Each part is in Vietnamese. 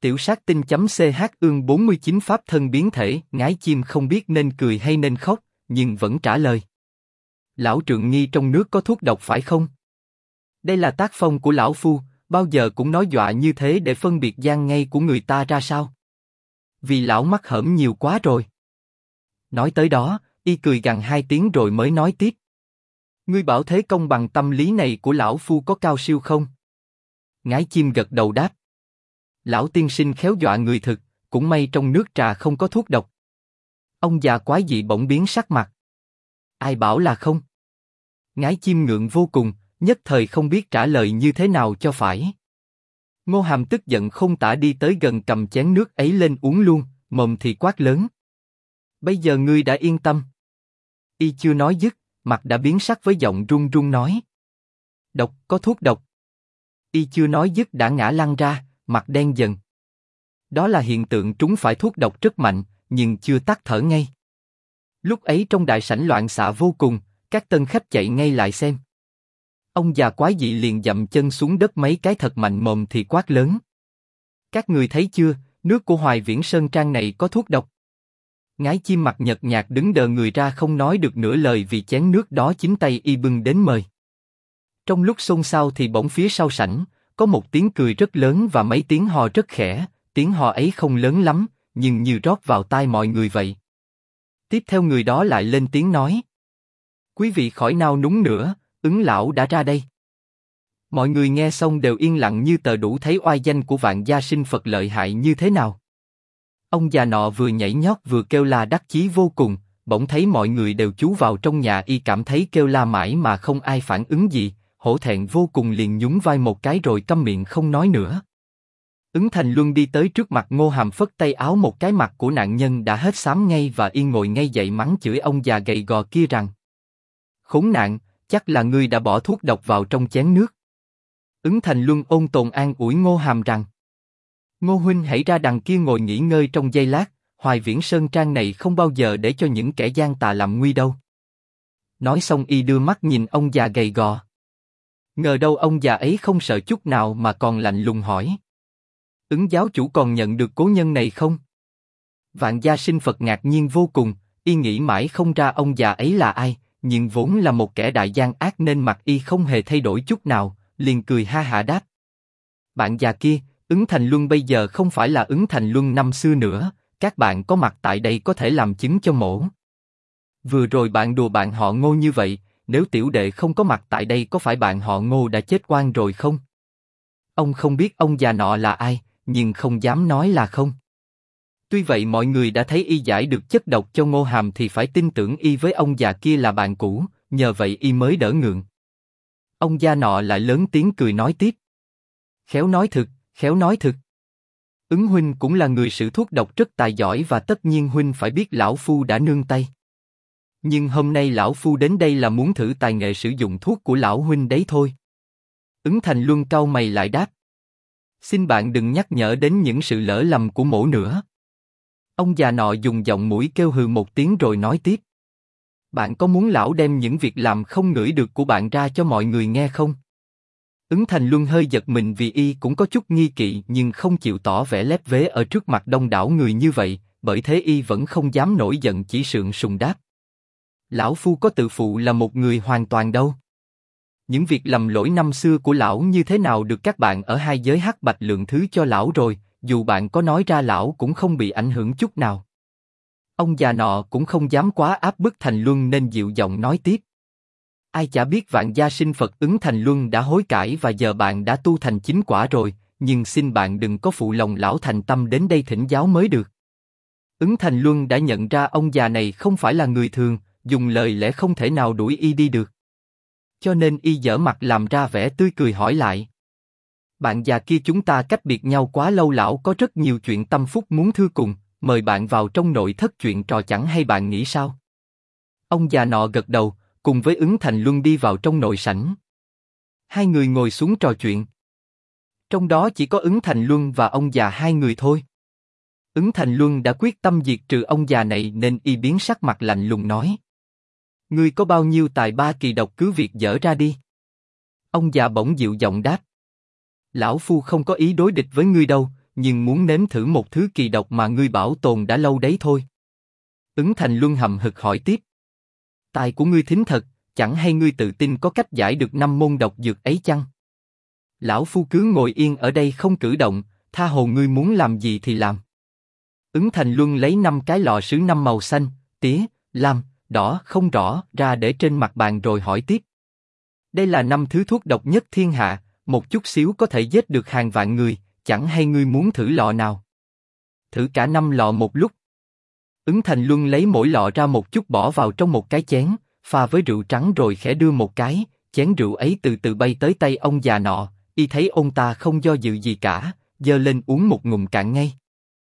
Tiểu sát tinh.ch ương 49 pháp thân biến thể. Ngái chim không biết nên cười hay nên khóc, nhưng vẫn trả lời. Lão trượng nghi trong nước có thuốc độc phải không? Đây là tác phong của lão phu, bao giờ cũng nói dọa như thế để phân biệt gian ngay của người ta ra sao? Vì lão mắc hởm nhiều quá rồi. Nói tới đó, y cười gằn 2 tiếng rồi mới nói tiếp. Ngươi bảo thế công bằng tâm lý này của lão phu có cao siêu không? Ngái chim gật đầu đáp. Lão tiên sinh khéo dọa người thực, cũng may trong nước trà không có thuốc độc. Ông già quái dị bỗng biến sắc mặt. Ai bảo là không? Ngái chim ngượng vô cùng, nhất thời không biết trả lời như thế nào cho phải. Ngô Hàm tức giận không tả đi tới gần cầm chén nước ấy lên uống luôn, mồm thì quát lớn. Bây giờ ngươi đã yên tâm. Y chưa nói dứt, mặt đã biến sắc với giọng run run nói. Độc, có thuốc độc. Y chưa nói dứt đã ngã lăn ra, mặt đen dần. Đó là hiện tượng trúng phải thuốc độc rất mạnh, nhưng chưa tắt thở ngay. Lúc ấy trong đại sảnh loạn xạ vô cùng, các tân khách chạy ngay lại xem. Ông già quái dị liền dậm chân xuống đất mấy cái thật mạnh mồm thì quát lớn. Các người thấy chưa, nước của Hoài Viễn Sơn Trang này có thuốc độc. Ngái chim mặt nhợt nhạt đứng đờ người ra không nói được nửa lời vì chén nước đó chính tay y bưng đến mời. Trong lúc xôn xao thì bỗng phía sau sảnh, có một tiếng cười rất lớn và mấy tiếng hò rất khẽ, tiếng hò ấy không lớn lắm, nhưng như rót vào tai mọi người vậy. Tiếp theo người đó lại lên tiếng nói. Quý vị khỏi nao núng nữa, Ứng lão đã ra đây. Mọi người nghe xong đều yên lặng như tờ đủ thấy oai danh của Vạn Gia Sinh Phật lợi hại như thế nào. Ông già nọ vừa nhảy nhót vừa kêu la đắc chí vô cùng, bỗng thấy mọi người đều chú vào trong nhà y cảm thấy kêu la mãi mà không ai phản ứng gì, hổ thẹn vô cùng liền nhún vai một cái rồi câm miệng không nói nữa. Ứng Thành Luân đi tới trước mặt Ngô Hàm phất tay áo một cái mặt của nạn nhân đã hết xám ngay và y ngồi ngay dậy mắng chửi ông già gầy gò kia rằng. Khốn nạn, chắc là ngươi đã bỏ thuốc độc vào trong chén nước. Ứng Thành Luân ôn tồn an ủi Ngô Hàm rằng. Ngô huynh hãy ra đằng kia ngồi nghỉ ngơi trong giây lát, Hoài Viễn Sơn Trang này không bao giờ để cho những kẻ gian tà làm nguy đâu. Nói xong y đưa mắt nhìn ông già gầy gò. Ngờ đâu ông già ấy không sợ chút nào mà còn lạnh lùng hỏi. Ứng giáo chủ còn nhận được cố nhân này không? Vạn Gia Sinh Phật ngạc nhiên vô cùng, y nghĩ mãi không ra ông già ấy là ai, nhưng vốn là một kẻ đại gian ác nên mặt y không hề thay đổi chút nào, liền cười ha hả đáp. Bạn già kia, Ứng Thành Luân bây giờ không phải là Ứng Thành Luân năm xưa nữa, các bạn có mặt tại đây có thể làm chứng cho mổ. Vừa rồi bạn đùa bạn họ Ngô như vậy, nếu tiểu đệ không có mặt tại đây có phải bạn họ Ngô đã chết oan rồi không? Ông không biết ông già nọ là ai, nhưng không dám nói là không. Tuy vậy mọi người đã thấy y giải được chất độc cho Ngô Hàm thì phải tin tưởng y với ông già kia là bạn cũ, nhờ vậy y mới đỡ ngượng. Ông già nọ lại lớn tiếng cười nói tiếp. Khéo nói thực, khéo nói thực. Ứng huynh cũng là người sử thuốc độc rất tài giỏi và tất nhiên huynh phải biết lão phu đã nương tay. Nhưng hôm nay lão phu đến đây là muốn thử tài nghệ sử dụng thuốc của lão huynh đấy thôi. Ứng Thành Luân cau mày lại đáp. Xin bạn đừng nhắc nhở đến những sự lỡ lầm của mổ nữa. Ông già nọ dùng giọng mũi kêu hừ một tiếng rồi nói tiếp. Bạn có muốn lão đem những việc làm không ngửi được của bạn ra cho mọi người nghe không? Ứng Thành Luân hơi giật mình vì y cũng có chút nghi kỵ nhưng không chịu tỏ vẻ lép vế ở trước mặt đông đảo người như vậy, bởi thế y vẫn không dám nổi giận chỉ sượng sùng đáp. Lão phu có tự phụ là một người hoàn toàn đâu. Những việc lầm lỗi năm xưa của lão như thế nào được các bạn ở hai giới hắc bạch lượng thứ cho lão rồi, dù bạn có nói ra lão cũng không bị ảnh hưởng chút nào. Ông già nọ cũng không dám quá áp bức Thành Luân nên dịu giọng nói tiếp. Ai chả biết Vạn Gia Sinh Phật Ứng Thành Luân đã hối cải và giờ bạn đã tu thành chính quả rồi, nhưng xin bạn đừng có phụ lòng lão thành tâm đến đây thỉnh giáo mới được. Ứng Thành Luân đã nhận ra ông già này không phải là người thường, dùng lời lẽ không thể nào đuổi y đi được. Cho nên y giở mặt làm ra vẻ tươi cười hỏi lại. Bạn già kia chúng ta cách biệt nhau quá lâu, lão có rất nhiều chuyện tâm phúc muốn thưa cùng, mời bạn vào trong nội thất chuyện trò chẳng hay bạn nghĩ sao? Ông già nọ gật đầu, cùng với Ứng Thành Luân đi vào trong nội sảnh. Hai người ngồi xuống trò chuyện. Trong đó chỉ có Ứng Thành Luân và ông già hai người thôi. Ứng Thành Luân đã quyết tâm diệt trừ ông già này nên y biến sắc mặt lạnh lùng nói. Ngươi có bao nhiêu tài ba kỳ độc cứ việc dở ra đi. Ông già bỗng dịu giọng đáp. Lão phu không có ý đối địch với ngươi đâu, nhưng muốn nếm thử một thứ kỳ độc mà ngươi bảo tồn đã lâu đấy thôi. Ứng Thành Luân hậm hực hỏi tiếp. Tai của ngươi thính thật, chẳng hay ngươi tự tin có cách giải được 5 môn độc dược ấy chăng? Lão phu cứ ngồi yên ở đây không cử động, tha hồ ngươi muốn làm gì thì làm. Ứng Thành Luân lấy 5 cái lọ sứ 5 màu xanh, tía, lam, đỏ không rõ ra để trên mặt bàn rồi hỏi tiếp. Đây là 5 thứ thuốc độc nhất thiên hạ, một chút xíu có thể giết được hàng vạn người, chẳng hay ngươi muốn thử lọ nào? Thử cả 5 lọ một lúc. Ứng Thành Luân lấy mỗi lọ ra một chút bỏ vào trong một cái chén, pha với rượu trắng rồi khẽ đưa một cái, chén rượu ấy từ từ bay tới tay ông già nọ, y thấy ông ta không do dự gì cả, giơ lên uống một ngụm cạn ngay.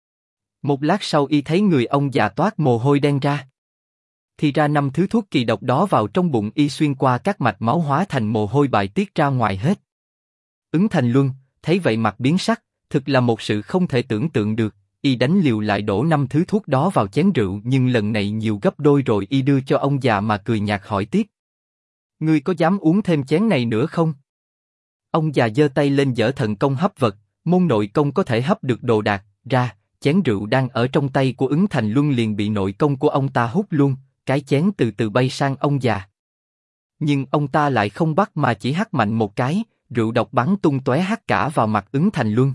Một lát sau y thấy người ông già toát mồ hôi đen ra. Thì ra 5 thứ thuốc kỳ độc đó vào trong bụng y xuyên qua các mạch máu hóa thành mồ hôi bài tiết ra ngoài hết. Ứng Thành Luân thấy vậy mặt biến sắc, thực là một sự không thể tưởng tượng được. Y đánh liều lại đổ 5 thứ thuốc đó vào chén rượu, nhưng lần này nhiều gấp đôi rồi y đưa cho ông già mà cười nhạt hỏi tiếp. Ngươi có dám uống thêm chén này nữa không? Ông già giơ tay lên giở thần công hấp vật, môn nội công có thể hấp được đồ đạc ra, chén rượu đang ở trong tay của Ứng Thành Luân liền bị nội công của ông ta hút luôn, cái chén từ từ bay sang ông già. Nhưng ông ta lại không bắt mà chỉ hắt mạnh một cái, rượu độc bắn tung tóe hắt cả vào mặt Ứng Thành Luân.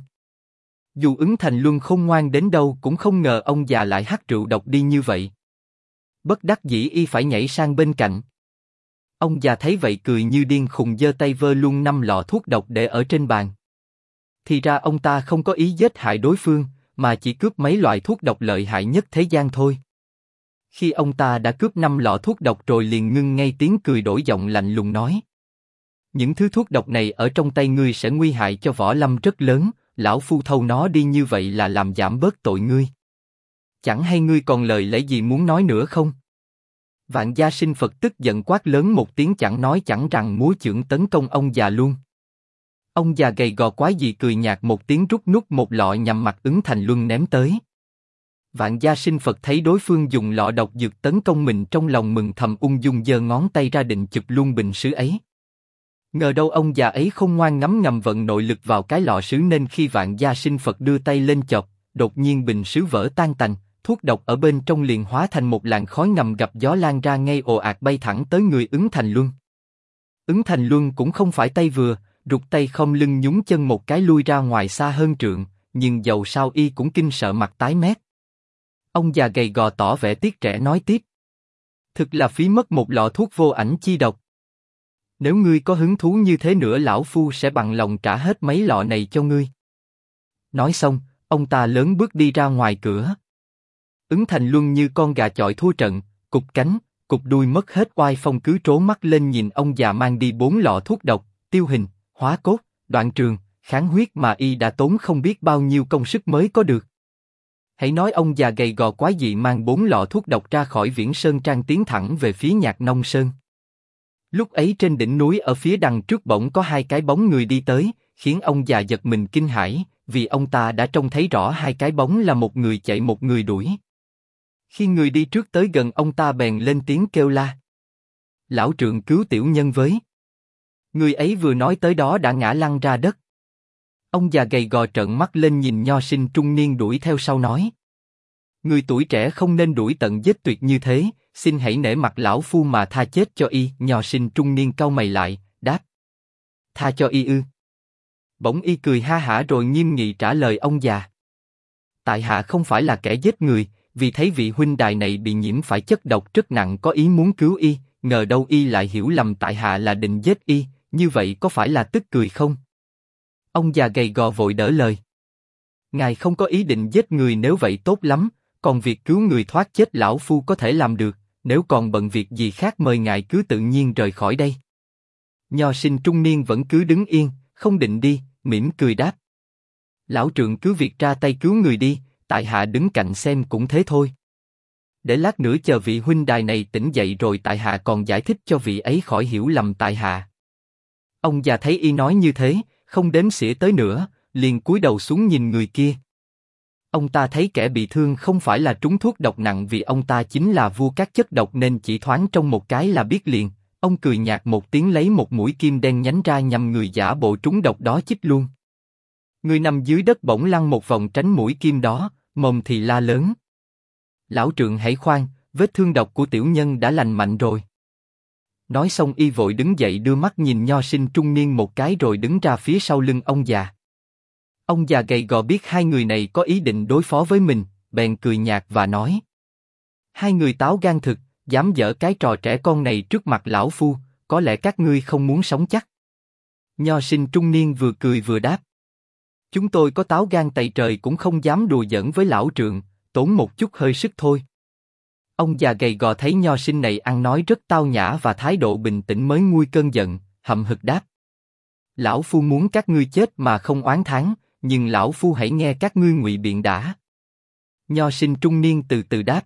Dù Ứng Thành Luân khôn ngoan đến đâu cũng không ngờ ông già lại hắt rượu độc đi như vậy. Bất đắc dĩ y phải nhảy sang bên cạnh. Ông già thấy vậy cười như điên khùng giơ tay vơ luôn 5 lọ thuốc độc để ở trên bàn. Thì ra ông ta không có ý giết hại đối phương, mà chỉ cướp mấy loại thuốc độc lợi hại nhất thế gian thôi. Khi ông ta đã cướp 5 lọ thuốc độc rồi liền ngưng ngay tiếng cười, đổi giọng lạnh lùng nói. Những thứ thuốc độc này ở trong tay ngươi sẽ nguy hại cho võ lâm rất lớn, lão phu thâu nó đi như vậy là làm giảm bớt tội ngươi. Chẳng hay ngươi còn lời lẽ gì muốn nói nữa không? Vạn Gia Sinh Phật tức giận quát lớn một tiếng, chẳng nói chẳng rằng múa chưởng tấn công ông già luôn. Ông già gầy gò quái dị cười nhạt một tiếng, rút nút một lọ nhằm mặt Ứng Thành Luân ném tới. Vạn Gia Sinh Phật thấy đối phương dùng lọ độc dược tấn công mình, trong lòng mừng thầm, ung dung giơ ngón tay ra định chụp luôn bình sứ ấy. Ngờ đâu ông già ấy không ngoan ngấm ngầm vận nội lực vào cái lọ sứ, nên khi Vạn Gia Sinh Phật đưa tay lên chọc, đột nhiên bình sứ vỡ tan tành, thuốc độc ở bên trong liền hóa thành một làn khói ngầm gặp gió lan ra ngay ồ ạt bay thẳng tới người Ứng Thành Luân. Ứng Thành Luân cũng không phải tay vừa, rụt tay không lưng nhún chân một cái lui ra ngoài xa hơn trượng, nhưng dầu sao y cũng kinh sợ mặt tái mét. Ông già gầy gò tỏ vẻ tiếc rẻ nói tiếp. Thực là phí mất một lọ thuốc vô ảnh chi độc. Nếu ngươi có hứng thú như thế nữa, lão phu sẽ bằng lòng trả hết mấy lọ này cho ngươi. Nói xong, ông ta lớn bước đi ra ngoài cửa. Ứng Thành Luân như con gà chọi thua trận, cụp cánh, cụp đuôi mất hết oai phong, cứ trố mắt lên nhìn ông già mang đi 4 lọ thuốc độc, tiêu hình, hóa cốt, đoạn trường, kháng huyết mà y đã tốn không biết bao nhiêu công sức mới có được. Hãy nói ông già gầy gò quái dị mang 4 lọ thuốc độc ra khỏi Viễn Sơn Trang tiến thẳng về phía Nhạc Nông Sơn. Lúc ấy trên đỉnh núi ở phía đằng trước bỗng có 2 cái bóng người đi tới, khiến ông già giật mình kinh hãi, vì ông ta đã trông thấy rõ 2 cái bóng là một người chạy một người đuổi. Khi người đi trước tới gần, ông ta bèn lên tiếng kêu la. Lão trượng cứu tiểu nhân với. Người ấy vừa nói tới đó đã ngã lăn ra đất. Ông già gầy gò trợn mắt lên nhìn nho sinh trung niên đuổi theo sau nói. Người tuổi trẻ không nên đuổi tận giết tuyệt như thế, xin hãy nể mặt lão phu mà tha chết cho y. Nho sinh trung niên cau mày lại, đáp. Tha cho y ư? Bỗng y cười ha hả rồi nghiêm nghị trả lời ông già. Tại hạ không phải là kẻ giết người, vì thấy vị huynh đài này bị nhiễm phải chất độc rất nặng có ý muốn cứu y, ngờ đâu y lại hiểu lầm tại hạ là định giết y, như vậy có phải là tức cười không? Ông già gầy gò vội đỡ lời. Ngài không có ý định giết người, nếu vậy tốt lắm, còn việc cứu người thoát chết lão phu có thể làm được, nếu còn bận việc gì khác mời ngài cứ tự nhiên rời khỏi đây. Nho sinh trung niên vẫn cứ đứng yên, không định đi, mỉm cười đáp. Lão trượng cứ việc ra tay cứu người đi, tại hạ đứng cạnh xem cũng thế thôi. Để lát nữa chờ vị huynh đài này tỉnh dậy rồi tại hạ còn giải thích cho vị ấy khỏi hiểu lầm tại hạ. Ông già thấy y nói như thế, không đếm xỉa tới nữa, liền cúi đầu xuống nhìn người kia. Ông ta thấy kẻ bị thương không phải là trúng thuốc độc nặng, vì ông ta chính là vua các chất độc nên chỉ thoáng trong một cái là biết liền. Ông cười nhạt một tiếng lấy một mũi kim đen nhánh ra nhằm người giả bộ trúng độc đó chích luôn. Người nằm dưới đất bỗng lăn một vòng tránh mũi kim đó, mồm thì la lớn. Lão Trượng hãy khoan, vết thương độc của tiểu nhân đã lành mạnh rồi. Nói xong y vội đứng dậy đưa mắt nhìn Nho sinh trung niên một cái rồi đứng ra phía sau lưng ông già. Ông già gầy gò biết hai người này có ý định đối phó với mình, bèn cười nhạt và nói. Hai người táo gan thực, dám dở cái trò trẻ con này trước mặt lão phu, có lẽ các ngươi không muốn sống chắc. Nho sinh trung niên vừa cười vừa đáp. Chúng tôi có táo gan tày trời cũng không dám đùa giỡn với lão Trượng, tốn một chút hơi sức thôi. Ông già gầy gò thấy Nho sinh này ăn nói rất tao nhã và thái độ bình tĩnh mới nguôi cơn giận, hậm hực đáp. Lão phu muốn các ngươi chết mà không oán thán, nhưng lão phu hãy nghe các ngươi ngụy biện đã. Nho sinh trung niên từ từ đáp.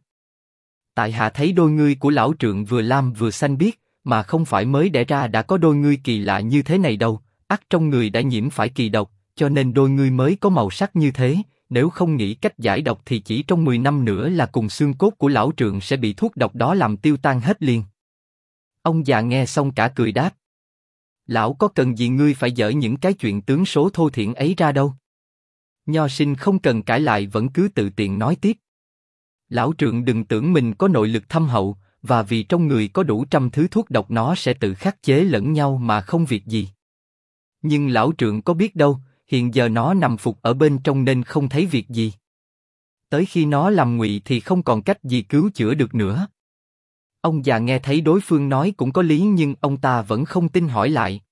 Tại hạ thấy đôi ngươi của lão Trượng vừa lam vừa xanh biếc, mà không phải mới đẻ ra đã có đôi ngươi kỳ lạ như thế này đâu, ắt trong người đã nhiễm phải kỳ độc, cho nên đôi ngươi mới có màu sắc như thế, nếu không nghĩ cách giải độc thì chỉ trong 10 năm nữa là cùng xương cốt của lão Trượng sẽ bị thuốc độc đó làm tiêu tan hết liền. Ông già nghe xong cả cười đáp. Lão có cần gì ngươi phải dở những cái chuyện tướng số thô thiển ấy ra đâu. Nho sinh không cần cãi lại vẫn cứ tự tiện nói tiếp. Lão Trượng đừng tưởng mình có nội lực thâm hậu, và vì trong người có đủ trăm thứ thuốc độc nó sẽ tự khắc chế lẫn nhau mà không việc gì. Nhưng lão Trượng có biết đâu, hiện giờ nó nằm phục ở bên trong nên không thấy việc gì. Tới khi nó làm ngụy thì không còn cách gì cứu chữa được nữa. Ông già nghe thấy đối phương nói cũng có lý nhưng ông ta vẫn không tin hỏi lại.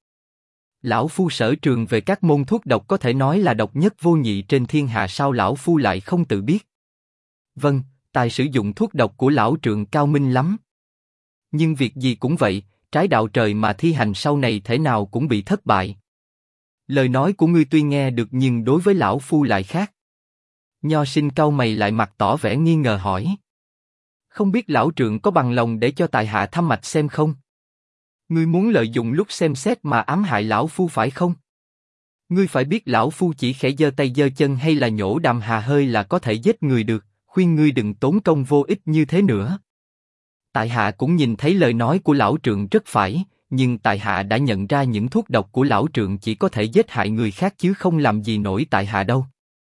Lão phu sở trường về các môn thuốc độc có thể nói là độc nhất vô nhị trên thiên hạ, sao lão phu lại không tự biết? Vâng, tài sử dụng thuốc độc của lão Trượng cao minh lắm. Nhưng việc gì cũng vậy, trái đạo trời mà thi hành sau này thể nào cũng bị thất bại. Lời nói của ngươi tuy nghe được nhưng đối với lão phu lại khác. Nho sinh cau mày lại mặt tỏ vẻ nghi ngờ hỏi. Không biết lão Trượng có bằng lòng để cho tại hạ thăm mạch xem không? Ngươi muốn lợi dụng lúc xem xét mà ám hại lão phu phải không? Ngươi phải biết lão phu chỉ khẽ giơ tay giơ chân hay là nhổ đàm hà hơi là có thể giết người được, khuyên ngươi đừng tốn công vô ích như thế nữa. Tại hạ cũng nhìn thấy lời nói của lão Trượng rất phải, nhưng tại hạ đã nhận ra những thuốc độc của lão Trượng chỉ có thể giết hại người khác chứ không làm gì nổi tại hạ đâu.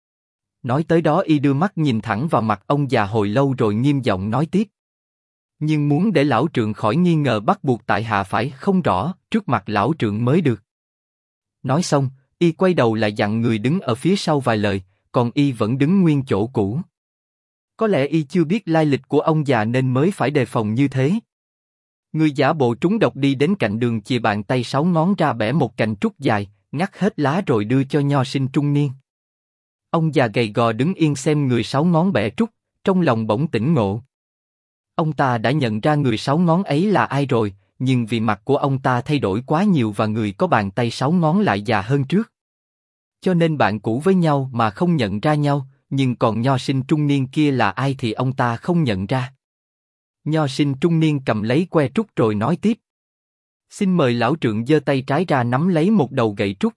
Nói tới đó y đưa mắt nhìn thẳng vào mặt ông già hồi lâu rồi nghiêm giọng nói tiếp. Nhưng muốn để lão Trượng khỏi nghi ngờ bắt buộc tại hạ phải không rõ trước mặt lão Trượng mới được. Nói xong, y quay đầu lại dặn người đứng ở phía sau vài lời, còn y vẫn đứng nguyên chỗ cũ. Có lẽ y chưa biết lai lịch của ông già nên mới phải đề phòng như thế. Người giả bộ trúng độc đi đến cạnh đường chìa bàn tay 6 ngón ra bẻ một cành trúc dài, ngắt hết lá rồi đưa cho Nho sinh trung niên. Ông già gầy gò đứng yên xem người 6 ngón bẻ trúc, trong lòng bỗng tỉnh ngộ. Ông ta đã nhận ra người 6 ngón ấy là ai rồi, nhưng vì mặt của ông ta thay đổi quá nhiều và người có bàn tay 6 ngón lại già hơn trước. Cho nên bạn cũ với nhau mà không nhận ra nhau, nhưng còn Nho sinh trung niên kia là ai thì ông ta không nhận ra. Nho sinh trung niên cầm lấy que trúc rồi nói tiếp. Xin mời lão Trượng giơ tay trái ra nắm lấy một đầu gậy trúc.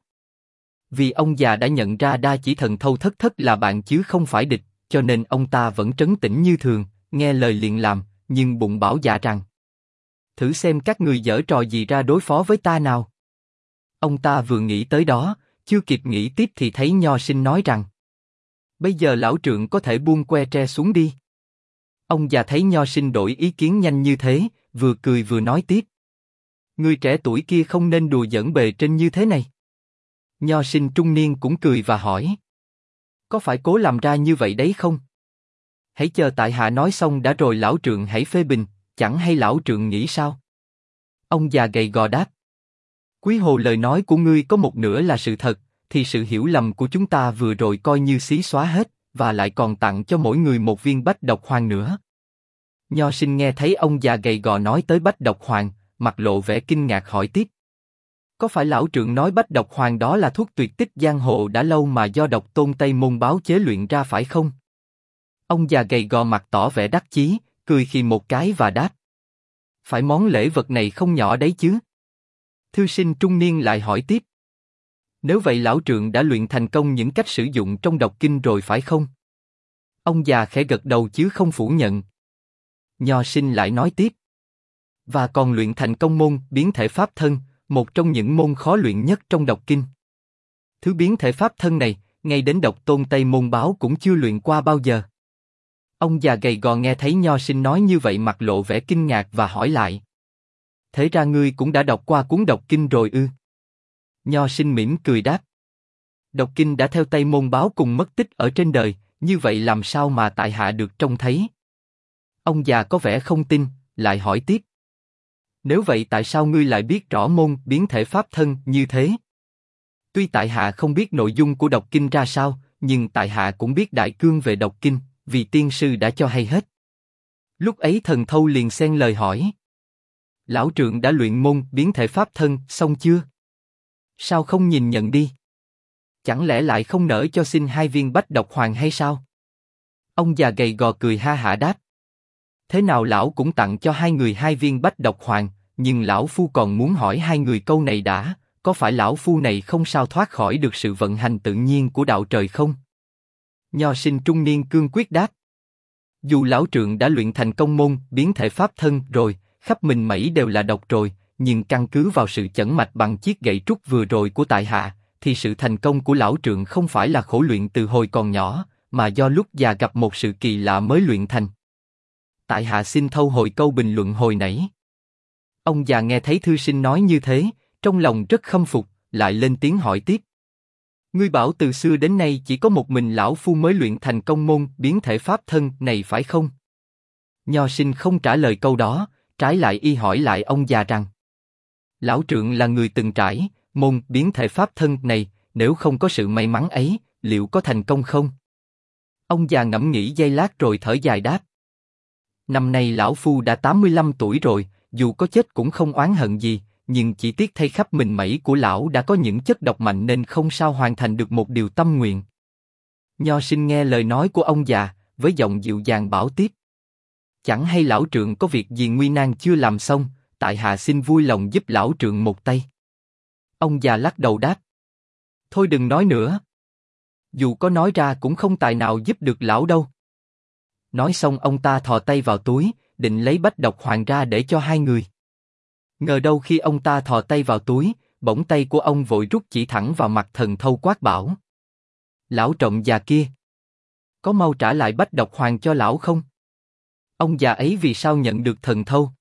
Vì ông già đã nhận ra đa chỉ thần thâu thất thất là bạn chứ không phải địch, cho nên ông ta vẫn trấn tĩnh như thường, nghe lời liền làm, nhưng bụng bảo dạ rằng. Thử xem các người giở trò gì ra đối phó với ta nào. Ông ta vừa nghĩ tới đó, chưa kịp nghĩ tiếp thì thấy Nho sinh nói rằng. Bây giờ lão Trượng có thể buông que tre xuống đi. Ông già thấy Nho sinh đổi ý kiến nhanh như thế, vừa cười vừa nói tiếp. Người trẻ tuổi kia không nên đùa giỡn bề trên như thế này. Nho sinh trung niên cũng cười và hỏi. Có phải cố làm ra như vậy đấy không? Hãy chờ tại hạ nói xong đã rồi lão Trượng hãy phê bình, chẳng hay lão Trượng nghĩ sao? Ông già gầy gò đáp. Quý hồ lời nói của ngươi có một nửa là sự thật, thì sự hiểu lầm của chúng ta vừa rồi coi như xí xóa hết, và lại còn tặng cho mỗi người một viên bách độc hoàng nữa. Nho sinh nghe thấy ông già gầy gò nói tới bách độc hoàng, mặt lộ vẻ kinh ngạc hỏi tiếp. Có phải lão Trượng nói bách độc hoàng đó là thuốc tuyệt tích giang hồ đã lâu mà do độc tôn Tây Môn Báo chế luyện ra phải không? Ông già gầy gò mặt tỏ vẻ đắc chí, cười khì một cái và đáp. Phải món lễ vật này không nhỏ đấy chứ? Thư sinh trung niên lại hỏi tiếp. Nếu vậy lão Trượng đã luyện thành công những cách sử dụng trong độc kinh rồi phải không? Ông già khẽ gật đầu chứ không phủ nhận. Nho sinh lại nói tiếp. Và còn luyện thành công môn biến thể pháp thân, một trong những môn khó luyện nhất trong độc kinh. Thứ biến thể pháp thân này, ngay đến độc tôn Tây Môn Báo cũng chưa luyện qua bao giờ. Ông già gầy gò nghe thấy Nho Sinh nói như vậy mặt lộ vẻ kinh ngạc và hỏi lại. Thế ra ngươi cũng đã đọc qua cuốn độc kinh rồi ư? Nho Sinh mỉm cười đáp. Độc kinh đã theo Tây Môn Báo cùng mất tích ở trên đời, như vậy làm sao mà tại hạ được trông thấy? Ông già có vẻ không tin, lại hỏi tiếp. Nếu vậy tại sao ngươi lại biết rõ môn biến thể pháp thân như thế? Tuy tại hạ không biết nội dung của độc kinh ra sao, nhưng tại hạ cũng biết đại cương về độc kinh, vì tiên sư đã cho hay hết. Lúc ấy Thần Thâu liền xen lời hỏi. Lão trượng đã luyện môn biến thể pháp thân xong chưa? Sao không nhìn nhận đi? Chẳng lẽ lại không nỡ cho xin 2 viên bách độc hoàng hay sao? Ông già gầy gò cười ha hả đáp. Thế nào lão cũng tặng cho 2 người 2 viên bách độc hoàng, nhưng lão phu còn muốn hỏi 2 người câu này đã, có phải lão phu này không sao thoát khỏi được sự vận hành tự nhiên của đạo trời không? Nho Sinh trung niên cương quyết đáp. Dù lão trượng đã luyện thành công môn biến thể pháp thân rồi, khắp mình mẩy đều là độc rồi, nhưng căn cứ vào sự chẩn mạch bằng chiếc gậy trúc vừa rồi của tại hạ, thì sự thành công của lão trượng không phải là khổ luyện từ hồi còn nhỏ, mà do lúc già gặp một sự kỳ lạ mới luyện thành. Tại hạ xin thâu hồi câu bình luận hồi nãy. Ông già nghe thấy thư sinh nói như thế, trong lòng rất khâm phục, lại lên tiếng hỏi tiếp. Ngươi bảo từ xưa đến nay chỉ có một mình lão phu mới luyện thành công môn biến thể pháp thân này phải không? Nho Sinh không trả lời câu đó, trái lại y hỏi lại ông già rằng. Lão trượng là người từng trải, môn biến thể pháp thân này, nếu không có sự may mắn ấy, liệu có thành công không? Ông già ngẫm nghĩ giây lát rồi thở dài đáp. Năm nay lão phu đã 85 tuổi rồi, dù có chết cũng không oán hận gì, nhưng chỉ tiếc thay khắp mình mẩy của lão đã có những chất độc mạnh nên không sao hoàn thành được một điều tâm nguyện. Nho Sinh nghe lời nói của ông già, với giọng dịu dàng bảo tiếp. Chẳng hay lão trượng có việc gì nguy nan chưa làm xong, tại hạ xin vui lòng giúp lão trượng một tay. Ông già lắc đầu đáp. Thôi đừng nói nữa. Dù có nói ra cũng không tài nào giúp được lão đâu. Nói xong ông ta thò tay vào túi, định lấy bách độc hoàng ra để cho 2 người. Ngờ đâu khi ông ta thò tay vào túi, bỗng tay của ông vội rút chỉ thẳng vào mặt Thần Thâu quát bảo. Lão trộm già kia! Có mau trả lại bách độc hoàng cho lão không? Ông già ấy vì sao nhận được Thần Thâu?